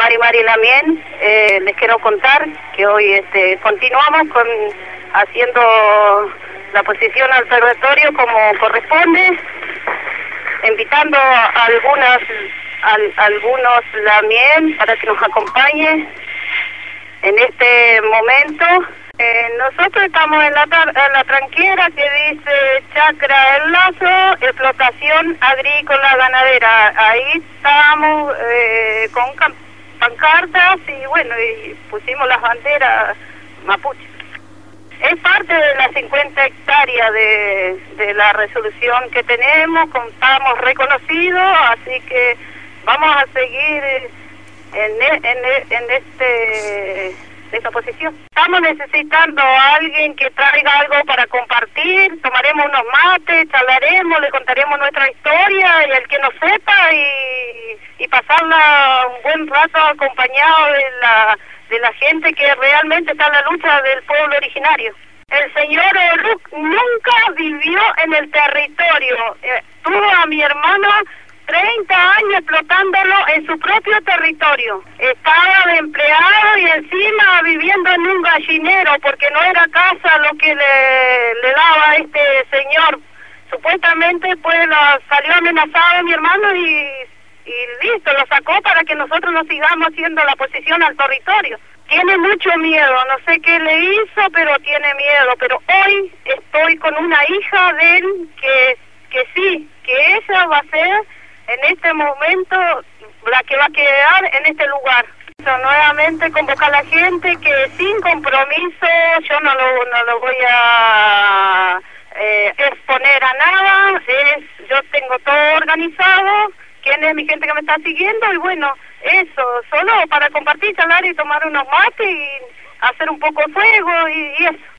Mari Lamien. Les quiero contar que hoy continuamos haciendo la posición al territorio como corresponde, invitando a algunos Lamien para que nos acompañen en este momento. Nosotros estamos en la tranquera que dice Chacra El Lazo, explotación agrícola ganadera. Ahí estamos con pancartas y bueno, y pusimos las banderas mapuche. Es parte de las 50 hectáreas de la resolución que tenemos, estamos reconocidos, así que vamos a seguir en esta posición. Estamos necesitando a alguien que traiga algo para compartir, tomaremos unos mates, charlaremos, le contaremos nuestra historia y el que nos sepa y pasarla un buen rato acompañado de la gente que realmente está en la lucha del pueblo originario. El señor Luc nunca vivió en el territorio, tuvo a mi hermano 30 años explotándolo en su propio territorio. Estaba de empleado y encima viviendo en un gallinero porque no era casa lo que le daba a este señor. Supuestamente pues salió amenazado mi hermano y listo, lo sacó para que nosotros no sigamos haciendo la posición al territorio. Tiene mucho miedo, no sé qué le hizo, pero tiene miedo. Pero hoy estoy con una hija de él que sí, que ella va a ser en este momento la que va a quedar en este lugar. Nuevamente convocar a la gente que sin compromiso, yo no lo voy a exponer a nada, yo tengo todo organizado, quién es mi gente que me está siguiendo y bueno, eso, solo para compartir, charlar y tomar unos mates y hacer un poco de fuego y eso.